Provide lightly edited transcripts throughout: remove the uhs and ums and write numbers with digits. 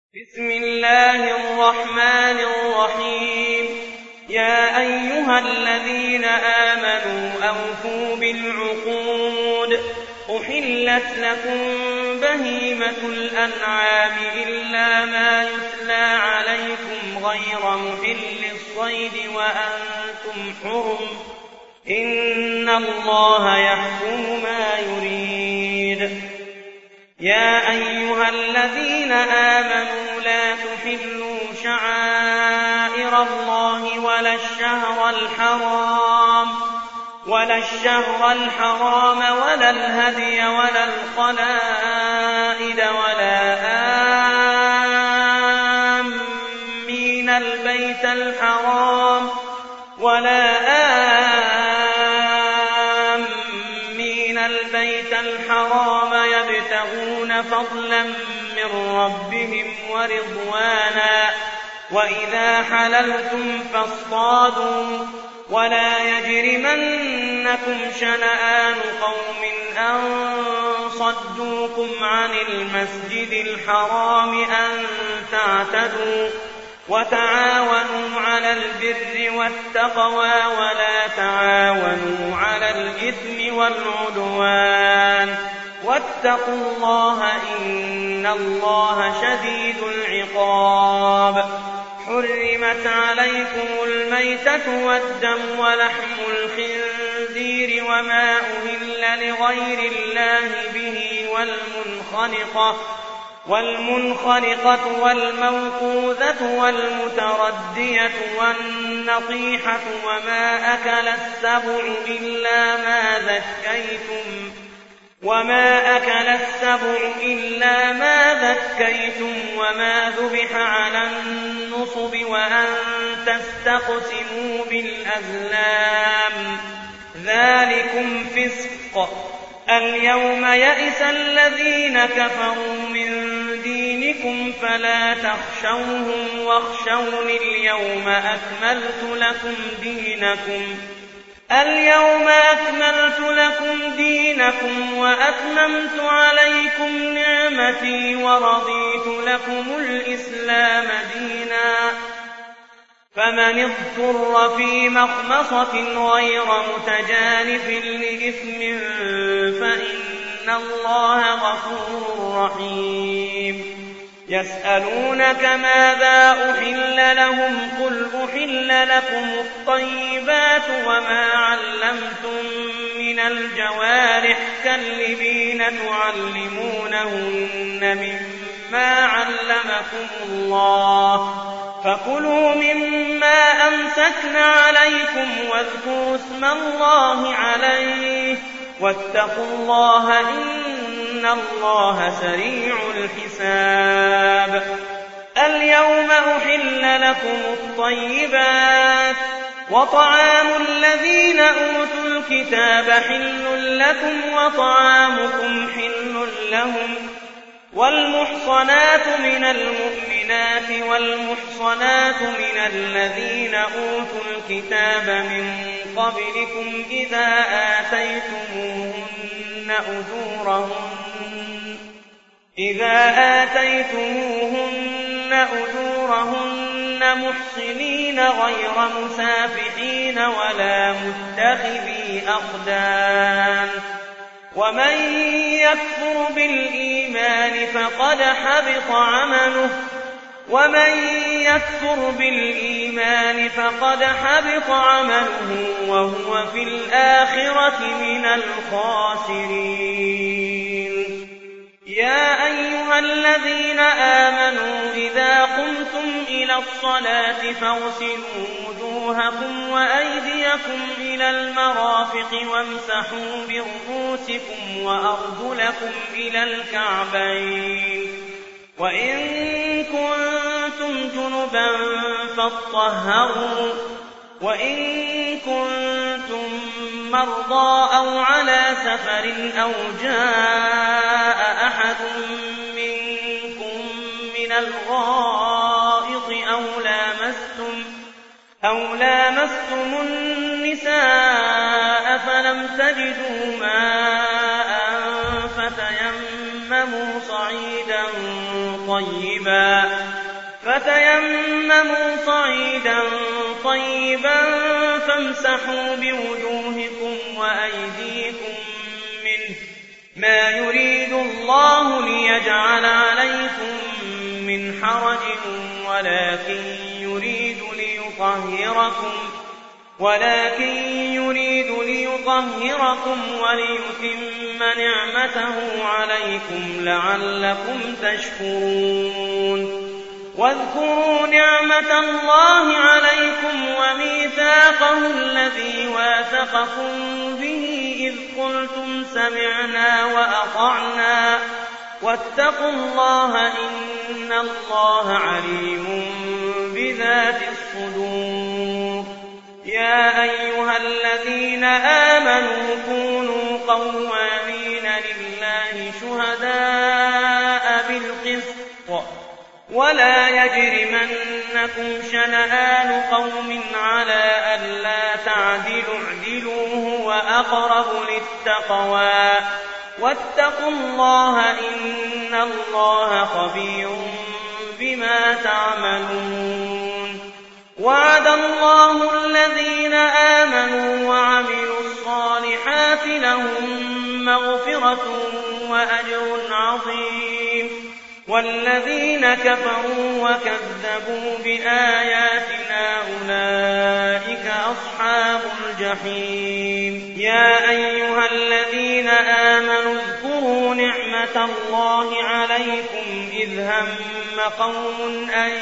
بسم الله الرحمن الرحيم. يا أيها الذين آمنوا أوفوا بالعقود. أحلت لكم بهيمة الأنعام إلا ما يتلى عليكم غير محل الصيد وأنتم حرم. إن الله يحكم ما يريد. يا أيها الذين آمنوا لا تحلوا شعائر الله ولا الشهر الحرام ولا الهدي ولا القلائد ولا آمين البيت الحرام يبتغون فضلا من ربهم ورضوانا. وإذا حللتم فاصطادوا ولا يجرمنكم شنآن قوم أن صدوكم عن المسجد الحرام أن تعتدوا. وتعاونوا على البر والتقوى ولا تعاونوا على الإثم والعدوان. واتقوا الله إن الله شديد العقاب. حرمت عليكم الميتة والدم ولحم الخنزير وما أهل لغير الله به والمنخنقة والموقوذة والمتردية والنطيحة وما أكل السبع إلا ما ذكيتم وما ذبح على النصب وأن تستقسموا بالأزلام ذلكم فسق. اليوم يئس الذين كفروا من دينكم فلا تخشوهم واخشوني. اليوم أكملت لكم دينكم وأتممت عليكم نعمتي ورضيت لكم الإسلام دينا. فمن اضطر في مخمصة غير متجانف لإثم فإن الله غفور رحيم. يسألونك ماذا أحل لهم قل أحل لكم الطيبات وما علمتم من الجوارح كاللبين تعلمونهن مما علمكم الله فكلوا مما أمسكن عليكم واذكروا اسم الله عليه واتقوا الله إن الله سريع الحساب. اليوم أحل لكم الطيبات وطعام الذين أوتوا الكتاب حل لكم وطعامكم حل لهم. والمحصنات من المؤمنات والمحصنات من الذين أوتوا الكتاب من قبلكم إذا آتيتموهن أجورهن محصنين غير مسافحين ولا متخذي أخدان. ومن يكفر بالإيمان فقد حبط عمله وهو في الآخرة من الخاسرين. يا أيها الذين آمنوا إذا قمتم إلى الصلاة فاغسلوا وجوهكم وأيديكم إلى المرافق وامسحوا برؤوسكم وأرجلكم إلى الكعبين. وإن كنتم جنبا فاطهروا. وإن كنتم مرضى أو على سفر أو جاء أحد منكم من الغائط أو لامستم النساء فلم تجدوا ماء فتيمموا صعيدا طيبا فتيمموا صعيدا طيبا فامسحوا بوجوهكم وأيديكم منه ما يريد الله ليجعل عليكم من حرج ولكن يريد ليطهركم وليتم نعمته عليكم لعلكم تشكرون واذكروا نعمة الله عليكم وميثاقه الذي واثقكم به إذ قلتم سمعنا وأطعنا واتقوا الله إن الله عليم بذات الصدور يا أيها الذين آمنوا كونوا قوامين لله شهداء بالقسط ولا يجرمنكم شنآن قوم على ألا تعدلوا اعدلوا هو أقرب للتقوى واتقوا الله إن الله خبير بما تعملون وعد الله الذين آمنوا وعملوا الصالحات لهم مغفرة وأجر عظيم والذين كفروا وكذبوا بآياتنا أولئك أصحاب الجحيم يا أيها الذين آمنوا اذكروا نعمة الله عليكم إذ هم قوم أن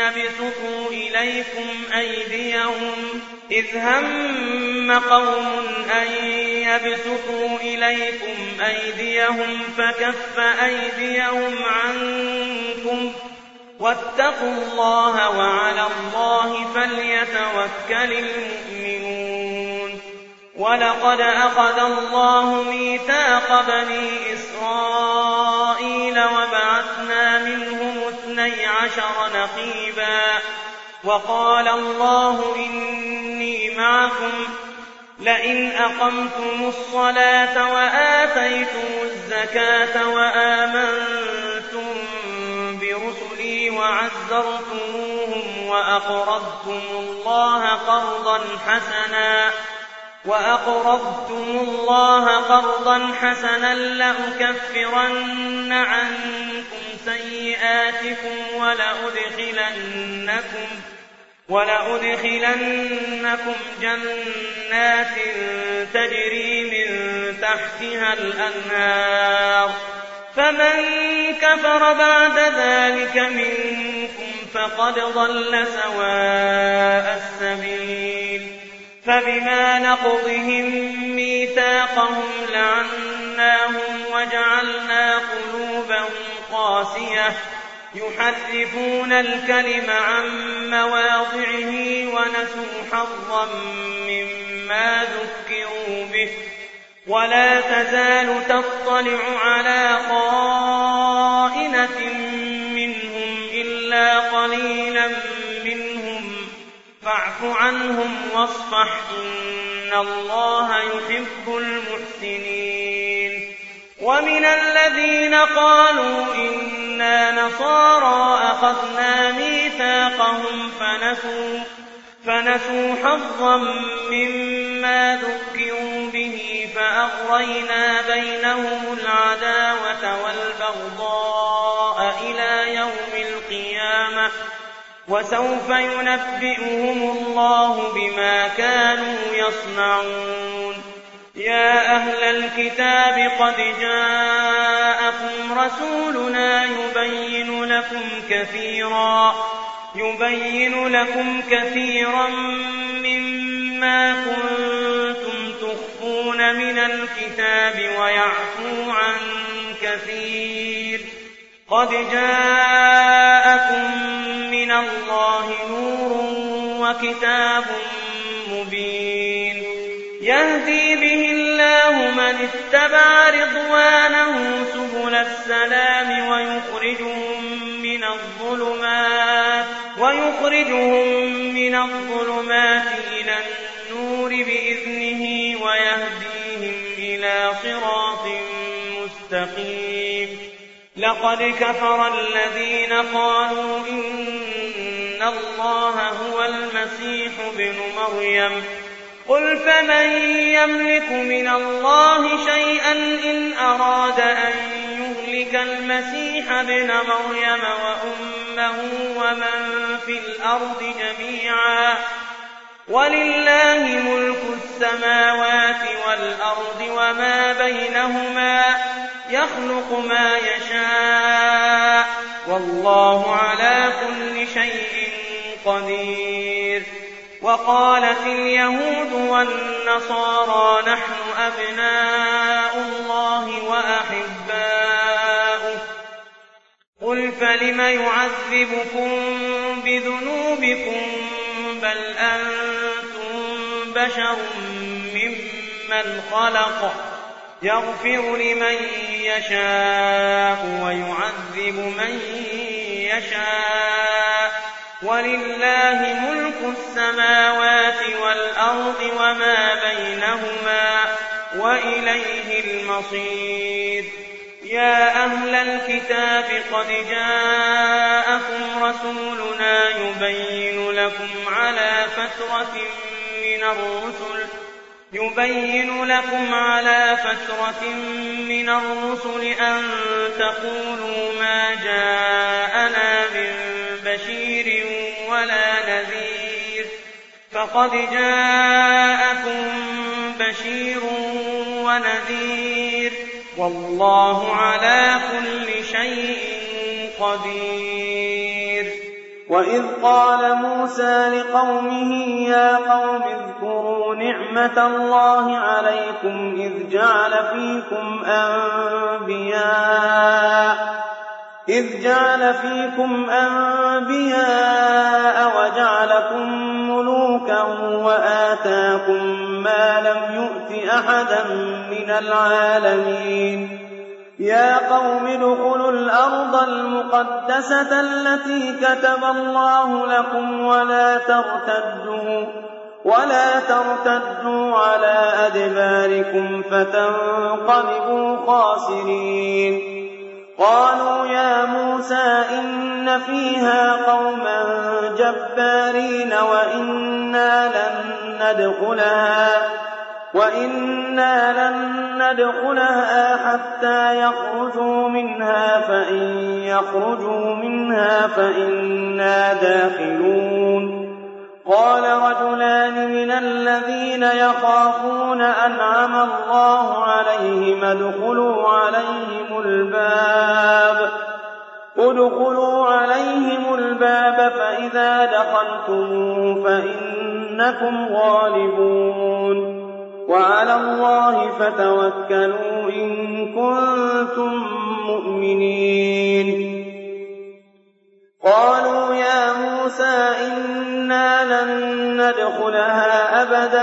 يبسطوا إليكم أيديهم فكف أيديهم عنكم واتقوا الله وعلى الله فليتوكل المؤمنون ولقد أخذ الله ميثاق بني إسرائيل وبعثنا منهم 12 نقيبا وقال الله إني معكم لئن أقمتم الصلاة وآتيتم الزكاة وآمنتم برسلي وعزرتموهم وأقرضتم الله قرضا حسنا لأكفرن عنكم سيئاتكم ولأدخلنكم جنات تجري من تحتها الأنهار فمن كفر بعد ذلك منكم فقد ضل سواء السبيل فبما نقضهم ميثاقهم لعناهم وجعلنا قلوبهم قاسية يحرفون الكلم عن مواضعه ونسوا حظا مما ذكروا به ولا تزال تطلع على خائنة منهم إلا قليلا منهم فاعف عنهم واصفح إن الله يحب المحسنين ومن الذين قالوا إنا نصارى أخذنا ميثاقهم فنسوا حظا مما ذكروا به فأغرينا بينهم العداوة والبغضاء إلى يوم القيامة وسوف ينبئهم الله بما كانوا يصنعون يا أهل الكتاب قد جاءكم رسولنا يبين لكم كثيرا مما كنتم تخفون من الكتاب ويعفو عن كثير قد جاءكم من الله نور وكتاب مبين يهدي به الله من اتبع رضوانه سبل السلام ويخرجهم من الظلمات إلى النور بإذنه ويهديهم إلى صراط مستقيم لقد كفر الذين قالوا إن والمسيح ابن مريم قل فمن يملك من الله شيئا إن أراد أن يهلك المسيح ابن مريم وأمه ومن في الأرض جميعا ولله ملك السماوات والأرض وما بينهما يخلق ما يشاء والله على كل شيء قدير. وقالت اليهود والنصارى نحن أبناء الله وأحباؤه قل فلم يعذبكم بذنوبكم بل أنتم بشر ممن خلق يغفر لمن يشاء ويعذب من يشاء ولله ملك السماوات والأرض وما بينهما وإليه المصير. يا أهل الكتاب قد جاءكم رسولنا يبين لكم على فترة من الرسل أن تقولوا ما جاءنا من بشير ولا نذير فقد جاءكم بشير ونذير والله على كل شيء قدير. وإذ قال موسى لقومه يا قوم اذكروا نعمة الله عليكم إذ جعل فيكم أنبياء وجعلكم ملوكا وآتاكم ما لم يؤت أحدا من العالمين. يا قوم ادخلوا الأرض المقدسة التي كتب الله لكم ولا ترتدوا على أدباركم فتنقلبوا خاسرين. قالوا يا موسى إن فيها قوما جبارين وإنا لن ندخلها حتى يخرجوا منها فإن يخرجوا منها فإنا داخلون. قال رجلان من الذين يخافون أنعم الله عليهم ادخلوا عليهم الباب فإذا دخلتم فإنكم غالبون وعلى الله فتوكلوا إن كنتم مؤمنين. قالوا يا موسى إنا لن ندخلها أبدا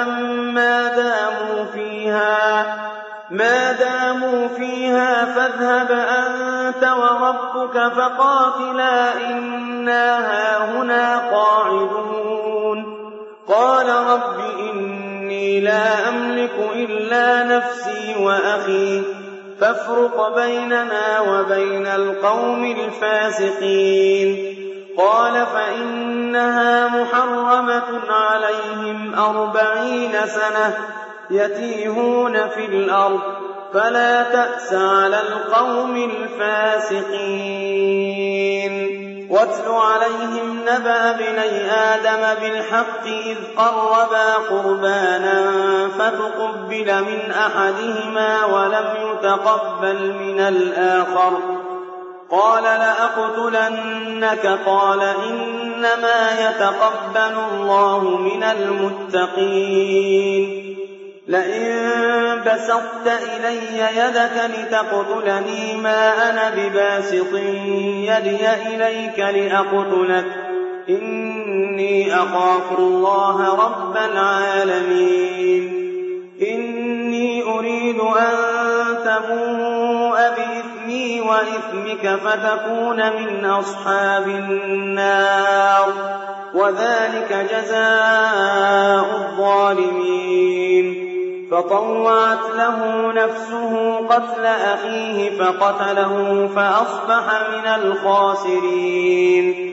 ما داموا فيها فاذهب أنت وربك فقاتلا إنا هاهنا قاعدون. قال رب إني لا أملك إلا نفسي وأخي فافرق بيننا وبين القوم الفاسقين. قال فإنها محرمة عليهم 40 سنة يتيهون في الأرض فلا تأس على القوم الفاسقين. واتل عليهم نبأ ابني آدم بالحق إذ قربا قربانا فتقبل من أحدهما ولم يتقبل من الآخر قال لأقتلنك قال إنما يتقبل الله من المتقين. لئن بسطت إلي يدك لتقتلني ما أنا بباسط يدي إليك لأقتلك إني أخاف الله رب العالمين. إني أريد أن تبوء بإثمي وإثمك فتكون من أصحاب النار وذلك جزاء الظالمين. فطوعت له نفسه قتل أخيه فقتله فأصبح من الخاسرين.